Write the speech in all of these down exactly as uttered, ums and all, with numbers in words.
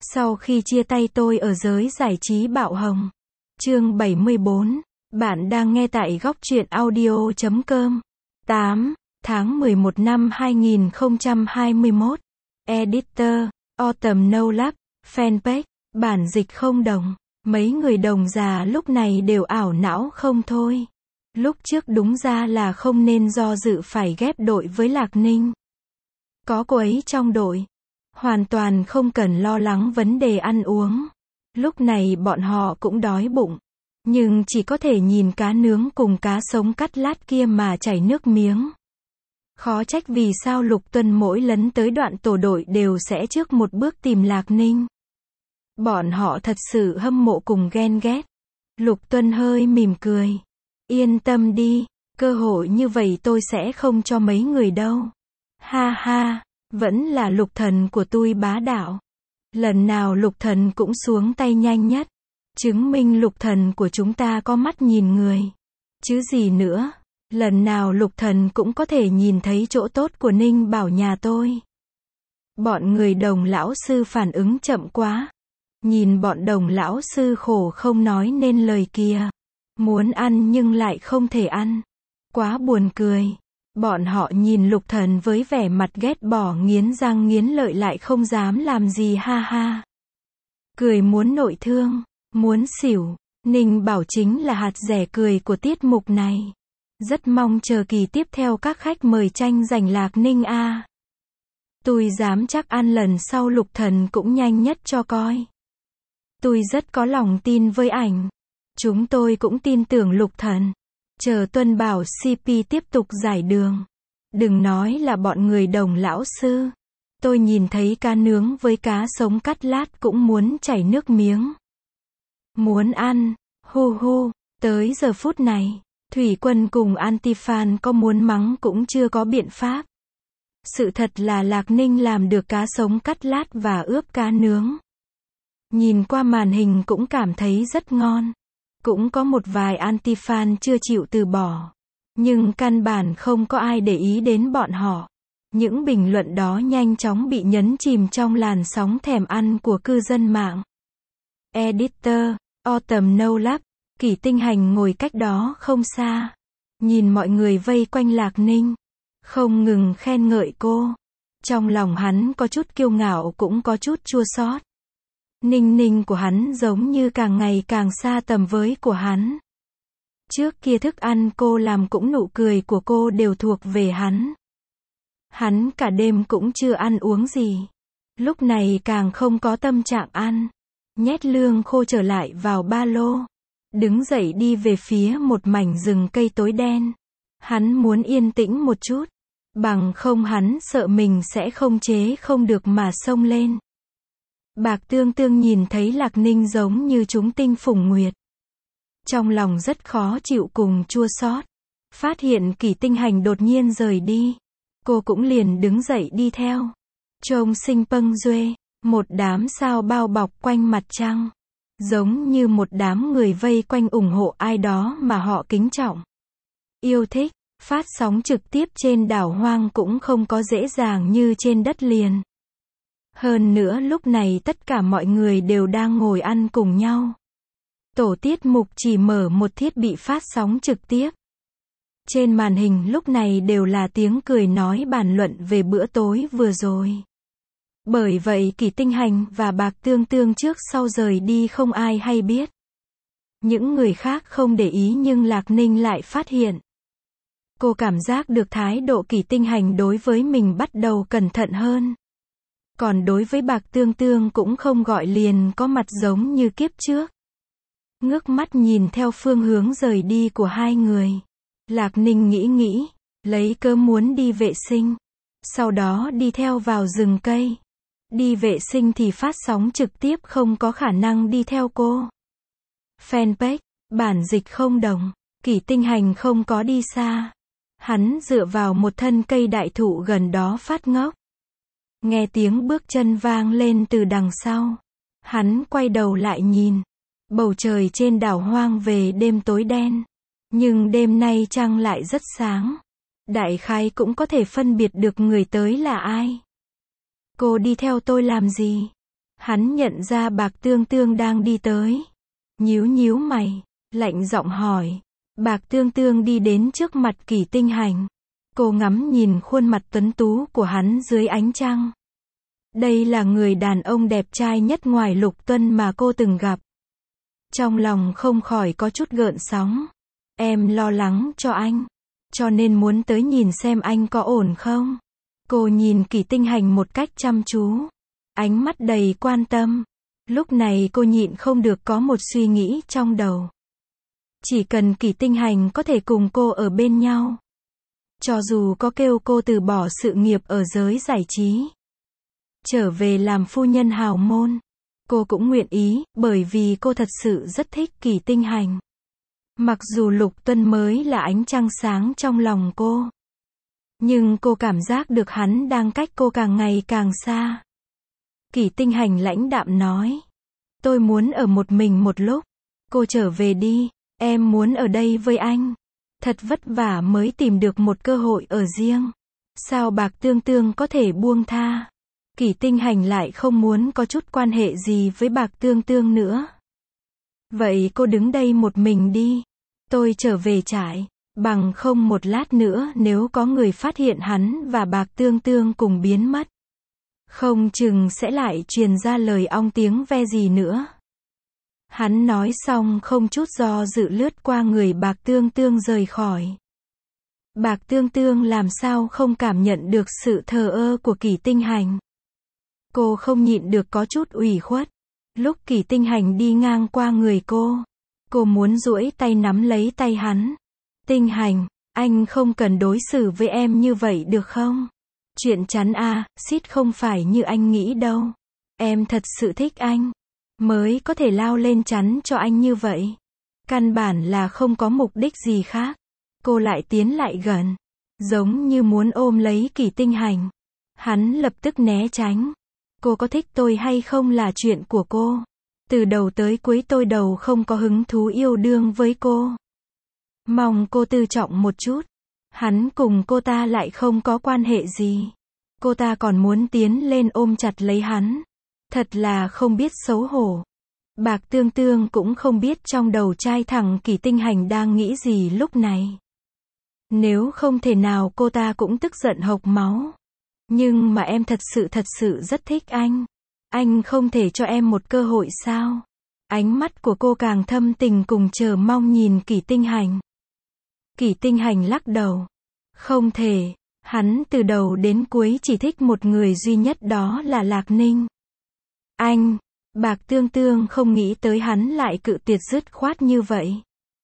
Sau khi chia tay tôi ở giới giải trí bạo hồng. Chương bảy mươi bốn. Bạn đang nghe tại góc truyện audio chấm com. tám tháng mười một năm hai nghìn không trăm hai mươi mốt. Editor, Autumn No Lab, Fanpage, bản dịch không đồng. Mấy người đồng già lúc này đều ảo não không thôi. Lúc trước đúng ra là không nên do dự phải ghép đội với Lạc Ninh. Có cô ấy trong đội, hoàn toàn không cần lo lắng vấn đề ăn uống. Lúc này bọn họ cũng đói bụng, nhưng chỉ có thể nhìn cá nướng cùng cá sống cắt lát kia mà chảy nước miếng. Khó trách vì sao Lục Tuân mỗi lần tới đoạn tổ đội đều sẽ trước một bước tìm Lạc Ninh. Bọn họ thật sự hâm mộ cùng ghen ghét. Lục Tuân hơi mỉm cười. Yên tâm đi, cơ hội như vậy tôi sẽ không cho mấy người đâu. Ha ha, vẫn là Lục Thần của tôi bá đạo. Lần nào Lục Thần cũng xuống tay nhanh nhất. Chứng minh Lục Thần của chúng ta có mắt nhìn người. Chứ gì nữa, lần nào Lục Thần cũng có thể nhìn thấy chỗ tốt của Ninh Bảo nhà tôi. Bọn người Đồng lão sư phản ứng chậm quá. Nhìn bọn Đồng lão sư khổ không nói nên lời kìa. Muốn ăn nhưng lại không thể ăn. Quá buồn cười. Bọn họ nhìn Lục Thần với vẻ mặt ghét bỏ nghiến răng nghiến lợi lại không dám làm gì, ha ha. Cười muốn nội thương, muốn xỉu. Ninh Bảo chính là hạt rẻ cười của tiết mục này. Rất mong chờ kỳ tiếp theo các khách mời tranh giành Lạc Ninh a. Tôi dám chắc ăn lần sau Lục Thần cũng nhanh nhất cho coi. Tôi rất có lòng tin với ảnh. Chúng tôi cũng tin tưởng Lục Thần. Chờ Tuân Bảo xê pê tiếp tục giải đường. Đừng nói là bọn người Đồng lão sư. Tôi nhìn thấy cá nướng với cá sống cắt lát cũng muốn chảy nước miếng. Muốn ăn, hu hu. Tới giờ phút này, Thủy Quân cùng Antifan có muốn mắng cũng chưa có biện pháp. Sự thật là Lạc Ninh làm được cá sống cắt lát và ướp cá nướng. Nhìn qua màn hình cũng cảm thấy rất ngon. Cũng có một vài anti-fan chưa chịu từ bỏ. Nhưng căn bản không có ai để ý đến bọn họ. Những bình luận đó nhanh chóng bị nhấn chìm trong làn sóng thèm ăn của cư dân mạng. Editor, Autumn No Lab, Kỷ Tinh Hành ngồi cách đó không xa. Nhìn mọi người vây quanh Lạc Ninh. Không ngừng khen ngợi cô. Trong lòng hắn có chút kiêu ngạo cũng có chút chua xót. Ninh Ninh của hắn giống như càng ngày càng xa tầm với của hắn. Trước kia thức ăn cô làm cũng nụ cười của cô đều thuộc về hắn. Hắn cả đêm cũng chưa ăn uống gì. Lúc này càng không có tâm trạng ăn. Nhét lương khô trở lại vào ba lô. Đứng dậy đi về phía một mảnh rừng cây tối đen. Hắn muốn yên tĩnh một chút. Bằng không hắn sợ mình sẽ không chế không được mà xông lên. Bạc Tương Tương nhìn thấy Lạc Ninh giống như trúng tinh phủng nguyệt. Trong lòng rất khó chịu cùng chua xót. Phát hiện Kỷ Tinh Hành đột nhiên rời đi. Cô cũng liền đứng dậy đi theo. Trông xinh pâng duê. Một đám sao bao bọc quanh mặt trăng. Giống như một đám người vây quanh ủng hộ ai đó mà họ kính trọng. Yêu thích. Phát sóng trực tiếp trên đảo hoang cũng không có dễ dàng như trên đất liền. Hơn nữa lúc này tất cả mọi người đều đang ngồi ăn cùng nhau. Tổ tiết mục chỉ mở một thiết bị phát sóng trực tiếp. Trên màn hình lúc này đều là tiếng cười nói bàn luận về bữa tối vừa rồi. Bởi vậy Kỷ Tinh Hành và Bạc Tương Tương trước sau rời đi không ai hay biết. Những người khác không để ý nhưng Lạc Ninh lại phát hiện. Cô cảm giác được thái độ Kỷ Tinh Hành đối với mình bắt đầu cẩn thận hơn. Còn đối với Bạc Tương Tương cũng không gọi liền có mặt giống như kiếp trước. Ngước mắt nhìn theo phương hướng rời đi của hai người. Lạc Ninh nghĩ nghĩ, lấy cớ muốn đi vệ sinh. Sau đó đi theo vào rừng cây. Đi vệ sinh thì phát sóng trực tiếp không có khả năng đi theo cô. Fanpage, bản dịch không đồng. Kỷ Tinh Hành không có đi xa. Hắn dựa vào một thân cây đại thụ gần đó phát ngốc. Nghe tiếng bước chân vang lên từ đằng sau. Hắn quay đầu lại nhìn. Bầu trời trên đảo hoang về đêm tối đen. Nhưng đêm nay trăng lại rất sáng. Đại khái cũng có thể phân biệt được người tới là ai. Cô đi theo tôi làm gì? Hắn nhận ra Bạc Tương Tương đang đi tới. Nhíu nhíu mày, lạnh giọng hỏi. Bạc Tương Tương đi đến trước mặt Kỷ Tinh Hành. Cô ngắm nhìn khuôn mặt tuấn tú của hắn dưới ánh trăng. Đây là người đàn ông đẹp trai nhất ngoài Lục Tuân mà cô từng gặp. Trong lòng không khỏi có chút gợn sóng. Em lo lắng cho anh, cho nên muốn tới nhìn xem anh có ổn không. Cô nhìn Kỷ Tinh Hành một cách chăm chú, ánh mắt đầy quan tâm. Lúc này cô nhịn không được có một suy nghĩ trong đầu. Chỉ cần Kỷ Tinh Hành có thể cùng cô ở bên nhau, cho dù có kêu cô từ bỏ sự nghiệp ở giới giải trí, trở về làm phu nhân hào môn, cô cũng nguyện ý, bởi vì cô thật sự rất thích Kỷ Tinh Hành. Mặc dù Lục Tuân mới là ánh trăng sáng trong lòng cô, nhưng cô cảm giác được hắn đang cách cô càng ngày càng xa. Kỷ Tinh Hành lãnh đạm nói. Tôi muốn ở một mình một lúc. Cô trở về đi, em muốn ở đây với anh. Thật vất vả mới tìm được một cơ hội ở riêng. Sao Bạc Tương Tương có thể buông tha? Kỷ Tinh Hành lại không muốn có chút quan hệ gì với Bạc Tương Tương nữa. Vậy cô đứng đây một mình đi. Tôi trở về trại. Bằng không một lát nữa nếu có người phát hiện hắn và Bạc Tương Tương cùng biến mất, không chừng sẽ lại truyền ra lời ong tiếng ve gì nữa. Hắn nói xong không chút do dự lướt qua người Bạc Tương Tương rời khỏi. Bạc Tương Tương làm sao không cảm nhận được sự thờ ơ của Kỷ Tinh Hành. Cô không nhịn được có chút ủy khuất. Lúc Kỷ Tinh Hành đi ngang qua người cô, cô muốn duỗi tay nắm lấy tay hắn. Tinh Hành, anh không cần đối xử với em như vậy được không? Chuyện chắn à, xít không phải như anh nghĩ đâu. Em thật sự thích anh, mới có thể lao lên chắn cho anh như vậy. Căn bản là không có mục đích gì khác. Cô lại tiến lại gần, giống như muốn ôm lấy Kỷ Tinh Hành. Hắn lập tức né tránh. Cô có thích tôi hay không là chuyện của cô. Từ đầu tới cuối tôi đầu không có hứng thú yêu đương với cô. Mong cô tư trọng một chút. Hắn cùng cô ta lại không có quan hệ gì. Cô ta còn muốn tiến lên ôm chặt lấy hắn. Thật là không biết xấu hổ. Bạc Tương Tương cũng không biết trong đầu trai thẳng Kỷ Tinh Hành đang nghĩ gì lúc này. Nếu không thể nào cô ta cũng tức giận hộc máu. Nhưng mà em thật sự thật sự rất thích anh. Anh không thể cho em một cơ hội sao? Ánh mắt của cô càng thâm tình cùng chờ mong nhìn Kỷ Tinh Hành. Kỷ Tinh Hành lắc đầu. Không thể, hắn từ đầu đến cuối chỉ thích một người duy nhất, đó là Lạc Ninh. Anh, Bạc Tương Tương không nghĩ tới hắn lại cự tuyệt dứt khoát như vậy.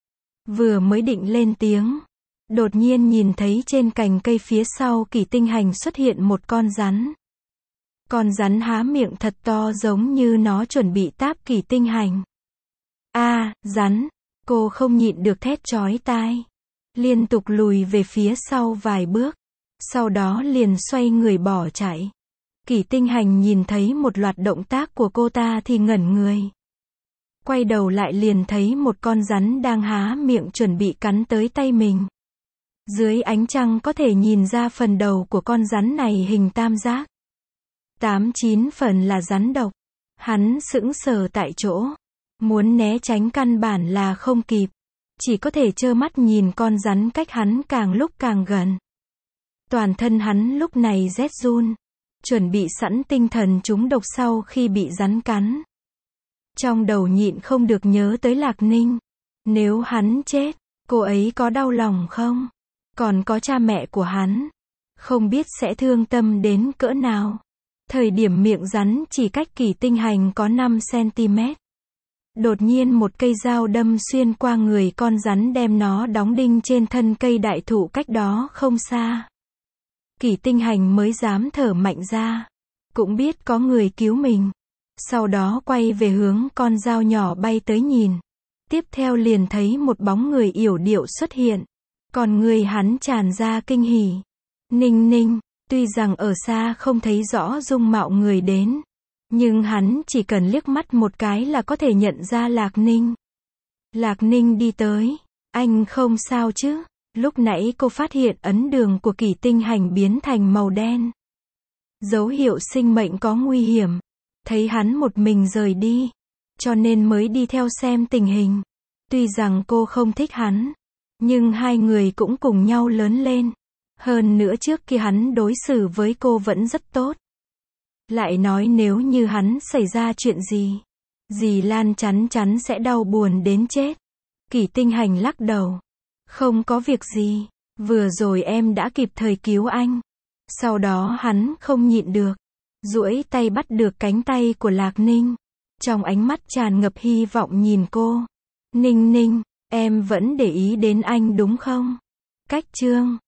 Vừa mới định lên tiếng, đột nhiên nhìn thấy trên cành cây phía sau Kỷ Tinh Hành xuất hiện một con rắn. Con rắn há miệng thật to giống như nó chuẩn bị táp Kỷ Tinh Hành. A, à, rắn, cô không nhịn được thét chói tai. Liên tục lùi về phía sau vài bước. Sau đó liền xoay người bỏ chạy. Kỷ Tinh Hành nhìn thấy một loạt động tác của cô ta thì ngẩn người. Quay đầu lại liền thấy một con rắn đang há miệng chuẩn bị cắn tới tay mình. Dưới ánh trăng có thể nhìn ra phần đầu của con rắn này hình tam giác. Tám chín phần là rắn độc. Hắn sững sờ tại chỗ. Muốn né tránh căn bản là không kịp. Chỉ có thể trơ mắt nhìn con rắn cách hắn càng lúc càng gần. Toàn thân hắn lúc này rét run. Chuẩn bị sẵn tinh thần trúng độc sau khi bị rắn cắn. Trong đầu nhịn không được nhớ tới Lạc Ninh. Nếu hắn chết, cô ấy có đau lòng không? Còn có cha mẹ của hắn. Không biết sẽ thương tâm đến cỡ nào. Thời điểm miệng rắn chỉ cách Kỷ Tinh Hành có năm xăng-ti-mét. Đột nhiên một cây dao đâm xuyên qua người con rắn đem nó đóng đinh trên thân cây đại thụ cách đó không xa. Kỷ Tinh Hành mới dám thở mạnh ra. Cũng biết có người cứu mình. Sau đó quay về hướng con dao nhỏ bay tới nhìn. Tiếp theo liền thấy một bóng người yểu điệu xuất hiện. Còn người hắn tràn ra kinh hỉ. Ninh Ninh, tuy rằng ở xa không thấy rõ dung mạo người đến. Nhưng hắn chỉ cần liếc mắt một cái là có thể nhận ra Lạc Ninh. Lạc Ninh đi tới. Anh không sao chứ? Lúc nãy cô phát hiện ấn đường của Kỷ Tinh Hành biến thành màu đen. Dấu hiệu sinh mệnh có nguy hiểm. thấy hắn một mình rời đi, cho nên mới đi theo xem tình hình. Tuy rằng cô không thích hắn, nhưng hai người cũng cùng nhau lớn lên. Hơn nữa trước kia hắn đối xử với cô vẫn rất tốt. Lại nói nếu như hắn xảy ra chuyện gì, dì Lan chắn chắn sẽ đau buồn đến chết. Kỷ Tinh Hành lắc đầu. Không có việc gì, vừa rồi em đã kịp thời cứu anh. Sau đó hắn không nhịn được, duỗi tay bắt được cánh tay của Lạc Ninh. Trong ánh mắt tràn ngập hy vọng nhìn cô. Ninh Ninh, em vẫn để ý đến anh đúng không? Cách chương